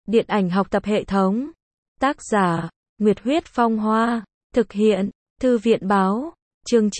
Điện ảnh học tập hệ thống. Tác giả, Nguyệt Huyết Phong Hoa. Thực hiện, Thư viện Báo. Chương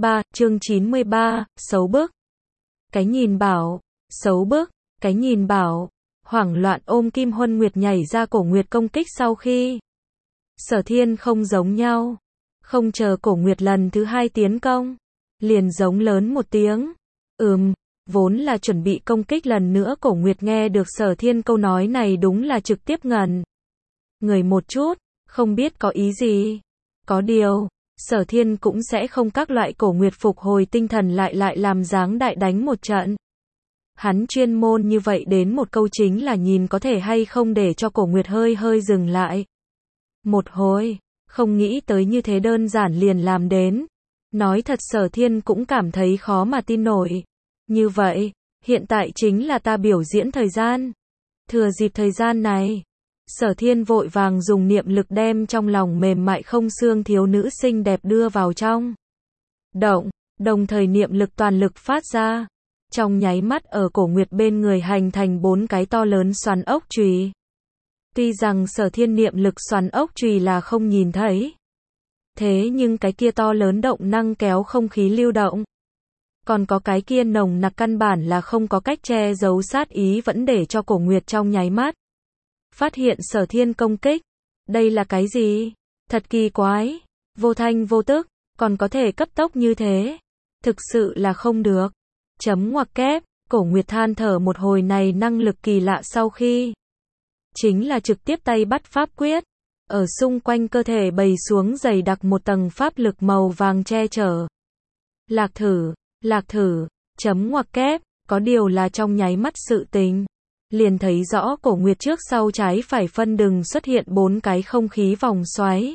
93, xấu bức. Cái nhìn bảo, xấu bức, cái nhìn bảo. Hoảng loạn ôm Kim Huân Nguyệt nhảy ra Cổ Nguyệt công kích sau khi. Sở Thiên không giống nhau. Không chờ Cổ Nguyệt lần thứ hai tiến công. Liền giống lớn một tiếng. Vốn là chuẩn bị công kích lần nữa. Cổ Nguyệt nghe được Sở Thiên câu nói này đúng là trực tiếp ngẩn người một chút, không biết có ý gì. Có điều, Sở Thiên cũng sẽ không các loại. Cổ Nguyệt phục hồi tinh thần lại làm dáng đại đánh một trận. Hắn chuyên môn như vậy đến một câu chính là nhìn có thể hay không để cho Cổ Nguyệt hơi dừng lại. Một hồi, không nghĩ tới như thế đơn giản liền làm đến. Nói thật Sở Thiên cũng cảm thấy khó mà tin nổi. Như vậy, hiện tại chính là ta biểu diễn thời gian. Thừa dịp thời gian này, Sở Thiên vội vàng dùng niệm lực đem trong lòng mềm mại không xương thiếu nữ xinh đẹp đưa vào trong động, đồng thời niệm lực toàn lực phát ra. Trong nháy mắt ở Cổ Nguyệt bên người hành thành 4 cái to lớn xoắn ốc chùy. Tuy rằng Sở Thiên niệm lực xoắn ốc chùy là không nhìn thấy, thế nhưng cái kia to lớn động năng kéo không khí lưu động, còn có cái kia nồng nặc căn bản là không có cách che giấu sát ý vẫn để cho Cổ Nguyệt trong nháy mắt phát hiện Sở Thiên công kích. Đây là cái gì? Thật kỳ quái, vô thanh vô tức, còn có thể cấp tốc như thế. Thực sự là không được. Chấm ngoặc kép, Cổ Nguyệt than thở một hồi này năng lực kỳ lạ sau khi. Chính là trực tiếp tay bắt pháp quyết. Ở xung quanh cơ thể bày xuống dày đặc một tầng pháp lực màu vàng che chở. Lạc thử, chấm ngoặc kép, có điều là trong nháy mắt sự tình. Liền thấy rõ Cổ Nguyệt trước sau trái phải phân đường xuất hiện 4 cái không khí vòng xoáy.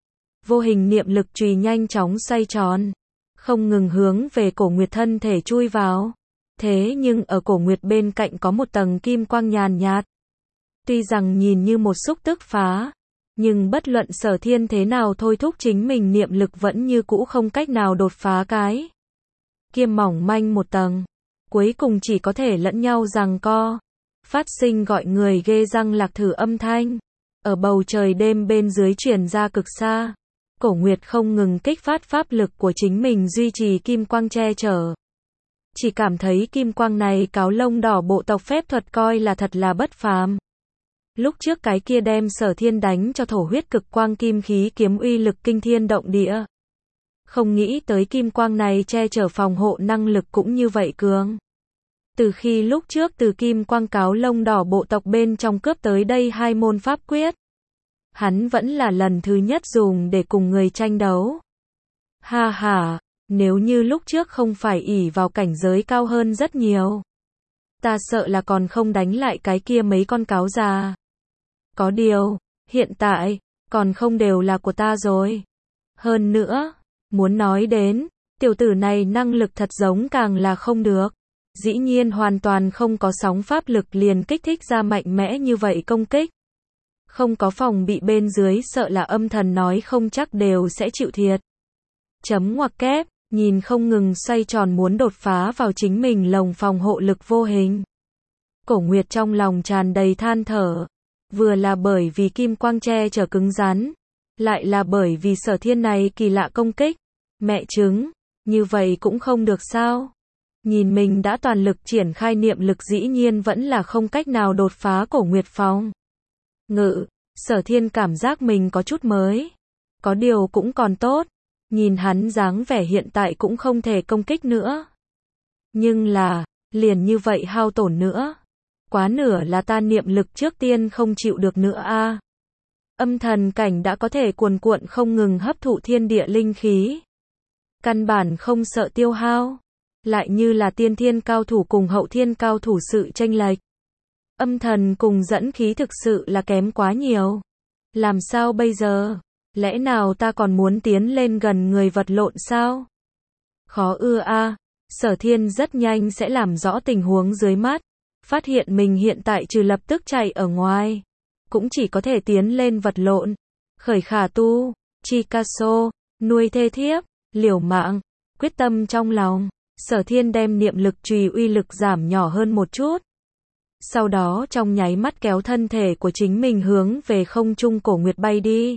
Vô hình niệm lực chùy nhanh chóng xoay tròn, không ngừng hướng về Cổ Nguyệt thân thể chui vào. Thế nhưng ở Cổ Nguyệt bên cạnh có một tầng kim quang nhàn nhạt. Tuy rằng nhìn như một xúc tức phá, nhưng bất luận Sở Thiên thế nào thôi thúc chính mình niệm lực vẫn như cũ không cách nào đột phá cái kia mỏng manh một tầng. Cuối cùng chỉ có thể lẫn nhau giằng co. Phát sinh gọi người ghê răng lạc thử âm thanh. Ở bầu trời đêm bên dưới truyền ra cực xa. Cổ Nguyệt không ngừng kích phát pháp lực của chính mình duy trì kim quang che chở. Chỉ cảm thấy kim quang này cáo lông đỏ bộ tộc phép thuật coi là thật là bất phàm. Lúc trước cái kia đem Sở Thiên đánh cho thổ huyết cực quang kim khí kiếm uy lực kinh thiên động địa. Không nghĩ tới kim quang này che chở phòng hộ năng lực cũng như vậy cường. Từ khi lúc trước từ kim quang cáo lông đỏ bộ tộc bên trong cướp tới đây 2 môn pháp quyết, hắn vẫn là lần thứ nhất dùng để cùng người tranh đấu. Ha ha, nếu như lúc trước không phải ỷ vào cảnh giới cao hơn rất nhiều, ta sợ là còn không đánh lại cái kia mấy con cáo già. Có điều, hiện tại, còn không đều là của ta rồi. Hơn nữa, muốn nói đến, tiểu tử này năng lực thật giống càng là không được. Dĩ nhiên hoàn toàn không có sóng pháp lực liền kích thích ra mạnh mẽ như vậy công kích. Không có phòng bị bên dưới sợ là âm thần nói không chắc đều sẽ chịu thiệt. Chấm ngoặc kép, nhìn không ngừng xoay tròn muốn đột phá vào chính mình lồng phòng hộ lực vô hình. Cổ Nguyệt trong lòng tràn đầy than thở. Vừa là bởi vì kim quang che chở cứng rắn, lại là bởi vì Sở Thiên này kỳ lạ công kích. Mẹ chứng, như vậy cũng không được sao? Nhìn mình đã toàn lực triển khai niệm lực dĩ nhiên vẫn là không cách nào đột phá Cổ Nguyệt phòng ngự. Sở Thiên cảm giác mình có chút mới. Có điều cũng còn tốt. Nhìn hắn dáng vẻ hiện tại cũng không thể công kích nữa. Nhưng là, liền như vậy hao tổn nữa. Quá nửa là ta niệm lực trước tiên không chịu được nữa a. Âm thần cảnh đã có thể cuồn cuộn không ngừng hấp thụ thiên địa linh khí. Căn bản không sợ tiêu hao. Lại như là tiên thiên cao thủ cùng hậu thiên cao thủ sự chênh lệch. Âm thần cùng dẫn khí thực sự là kém quá nhiều. Làm sao bây giờ? Lẽ nào ta còn muốn tiến lên gần người vật lộn sao? Khó ưa a. Sở Thiên rất nhanh sẽ làm rõ tình huống dưới mắt. Phát hiện mình hiện tại trừ lập tức chạy ở ngoài, cũng chỉ có thể tiến lên vật lộn. Khởi khả tu, Chicasso, nuôi thê thiếp, liều mạng, quyết tâm trong lòng. Sở Thiên đem niệm lực chùy uy lực giảm nhỏ hơn một chút. Sau đó trong nháy mắt kéo thân thể của chính mình hướng về không trung Cổ Nguyệt bay đi.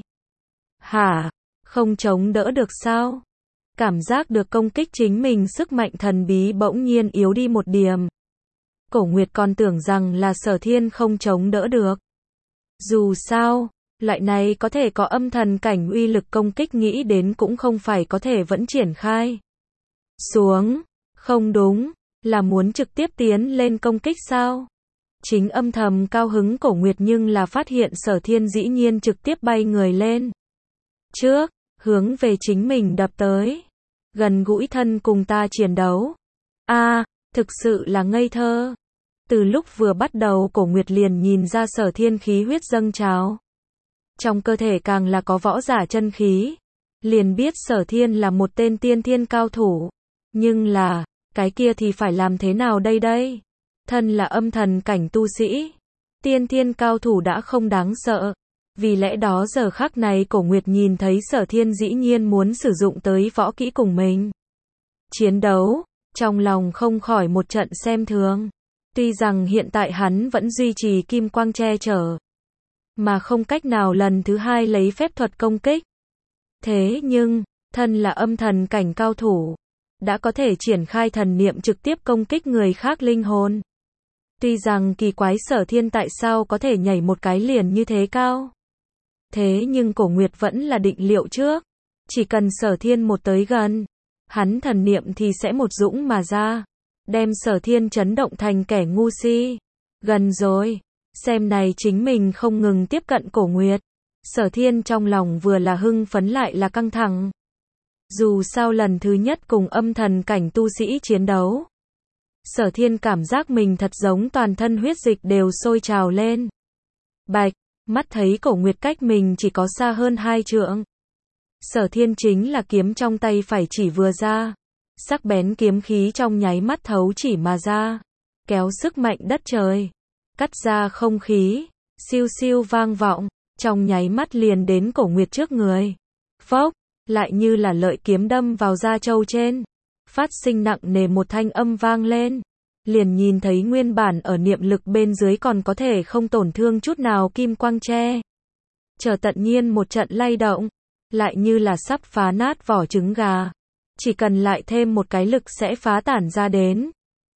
Hả? Không chống đỡ được sao? Cảm giác được công kích chính mình sức mạnh thần bí bỗng nhiên yếu đi một điểm. Cổ Nguyệt còn tưởng rằng là Sở Thiên không chống đỡ được. Dù sao, loại này có thể có âm thần cảnh uy lực công kích nghĩ đến cũng không phải có thể vẫn triển khai. Xuống, không đúng, là muốn trực tiếp tiến lên công kích sao? Chính âm thầm cao hứng Cổ Nguyệt nhưng là phát hiện Sở Thiên dĩ nhiên trực tiếp bay người lên. Trước, hướng về chính mình đập tới. Gần gũi thân cùng ta chiến đấu. Thực sự là ngây thơ. Từ lúc vừa bắt đầu Cổ Nguyệt liền nhìn ra Sở Thiên khí huyết dâng trào. Trong cơ thể càng là có võ giả chân khí. Liền biết Sở Thiên là một tên tiên thiên cao thủ. Nhưng là, cái kia thì phải làm thế nào đây? Thân là âm thần cảnh tu sĩ. Tiên thiên cao thủ đã không đáng sợ. Vì lẽ đó giờ khắc này Cổ Nguyệt nhìn thấy Sở Thiên dĩ nhiên muốn sử dụng tới võ kỹ cùng mình. Chiến đấu, trong lòng không khỏi một trận xem thường. Tuy rằng hiện tại hắn vẫn duy trì kim quang che chở, mà không cách nào lần thứ hai lấy phép thuật công kích. Thế nhưng, thân là âm thần cảnh cao thủ, đã có thể triển khai thần niệm trực tiếp công kích người khác linh hồn. Tuy rằng kỳ quái Sở Thiên tại sao có thể nhảy một cái liền như thế cao. Thế nhưng Cổ Nguyệt vẫn là định liệu trước. Chỉ cần Sở Thiên một tới gần, hắn thần niệm thì sẽ một dũng mà ra. Đem Sở Thiên chấn động thành kẻ ngu si. Gần rồi. Xem này chính mình không ngừng tiếp cận Cổ Nguyệt. Sở Thiên trong lòng vừa là hưng phấn lại là căng thẳng. Dù sao lần thứ nhất cùng âm thần cảnh tu sĩ chiến đấu. Sở Thiên cảm giác mình thật giống toàn thân huyết dịch đều sôi trào lên. Bạch, mắt thấy Cổ Nguyệt cách mình chỉ có xa hơn 2 trượng. Sở Thiên chính là kiếm trong tay phải chỉ vừa ra. Sắc bén kiếm khí trong nháy mắt thấu chỉ mà ra. Kéo sức mạnh đất trời. Cắt ra không khí. Siêu siêu vang vọng. Trong nháy mắt liền đến Cổ Nguyệt trước người. Phốc, lại như là lợi kiếm đâm vào da trâu trên. Phát sinh nặng nề một thanh âm vang lên. Liền nhìn thấy nguyên bản ở niệm lực bên dưới còn có thể không tổn thương chút nào kim quang tre. Chờ tự nhiên một trận lay động. Lại như là sắp phá nát vỏ trứng gà. Chỉ cần lại thêm một cái lực sẽ phá tản ra đến.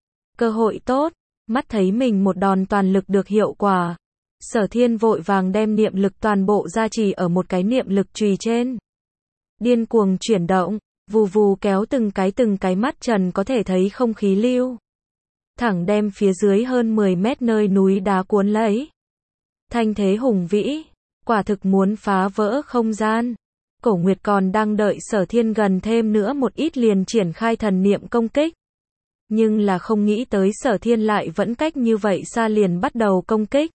Cơ hội tốt. Mắt thấy mình một đòn toàn lực được hiệu quả. Sở Thiên vội vàng đem niệm lực toàn bộ gia trì ở một cái niệm lực chùy trên. Điên cuồng chuyển động, vù vù kéo từng cái mắt trần có thể thấy không khí lưu. Thẳng đem phía dưới hơn 10 mét nơi núi đá cuốn lấy. Thanh thế hùng vĩ, quả thực muốn phá vỡ không gian. Cổ Nguyệt còn đang đợi Sở Thiên gần thêm nữa một ít liền triển khai thần niệm công kích. Nhưng là không nghĩ tới Sở Thiên lại vẫn cách như vậy xa liền bắt đầu công kích.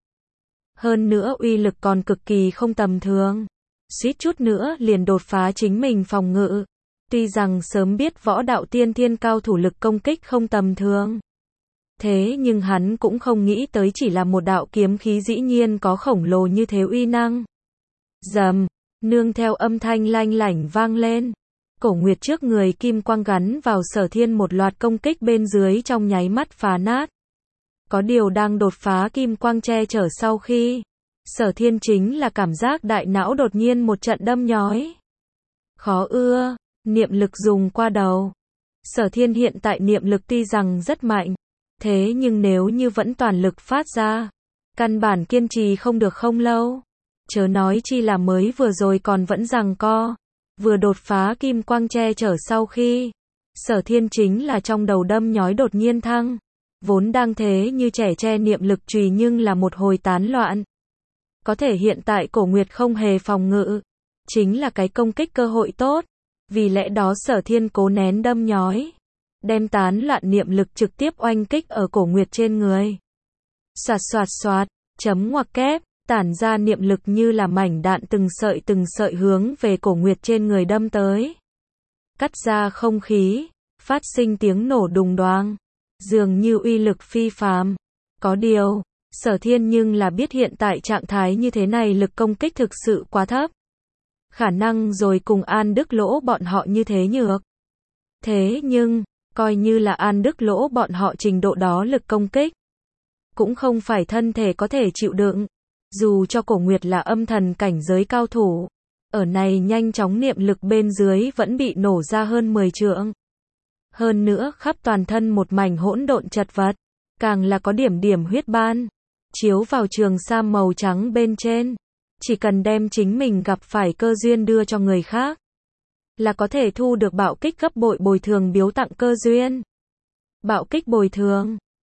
Hơn nữa uy lực còn cực kỳ không tầm thường. Suýt chút nữa liền đột phá chính mình phòng ngự. Tuy rằng sớm biết võ đạo tiên thiên cao thủ lực công kích không tầm thường. Thế nhưng hắn cũng không nghĩ tới chỉ là một đạo kiếm khí dĩ nhiên có khổng lồ như thế uy năng. Rầm, nương theo âm thanh lanh lảnh vang lên. Cổ Nguyệt trước người kim quang gắn vào Sở Thiên một loạt công kích bên dưới trong nháy mắt phá nát. Có điều đang đột phá kim quang che chở sau khi, Sở Thiên chính là cảm giác đại não đột nhiên một trận đâm nhói. Khó ưa, niệm lực dùng qua đầu. Sở Thiên hiện tại niệm lực tuy rằng rất mạnh, thế nhưng nếu như vẫn toàn lực phát ra, căn bản kiên trì không được không lâu. Chớ nói chi là mới vừa rồi còn vẫn giằng co, vừa đột phá kim quang che chở sau khi, Sở Thiên chính là trong đầu đâm nhói đột nhiên thăng. Vốn đang thế như trẻ tre niệm lực chùy nhưng là một hồi tán loạn. Có thể hiện tại Cổ Nguyệt không hề phòng ngự, chính là cái công kích cơ hội tốt. Vì lẽ đó Sở Thiên cố nén đâm nhói, đem tán loạn niệm lực trực tiếp oanh kích ở Cổ Nguyệt trên người. Xoạt xoạt xoạt, chấm ngoặc kép, tản ra niệm lực như là mảnh đạn từng sợi hướng về Cổ Nguyệt trên người đâm tới. Cắt ra không khí, phát sinh tiếng nổ đùng đoàng. Dường như uy lực phi phàm. Có điều, Sở Thiên nhưng là biết hiện tại trạng thái như thế này lực công kích thực sự quá thấp. Khả năng rồi cùng An Đức Lỗ bọn họ như thế nhược. Thế nhưng, coi như là An Đức Lỗ bọn họ trình độ đó lực công kích. cũng không phải thân thể có thể chịu đựng. Dù cho Cổ Nguyệt là âm thần cảnh giới cao thủ, ở này nhanh chóng niệm lực bên dưới vẫn bị nổ ra hơn 10 trượng. Hơn nữa khắp toàn thân một mảnh hỗn độn chật vật, càng là có điểm điểm huyết ban, chiếu vào trường sam màu trắng bên trên. Chỉ cần đem chính mình gặp phải cơ duyên đưa cho người khác, là có thể thu được bạo kích gấp bội bồi thường biếu tặng cơ duyên. Bạo kích bồi thường.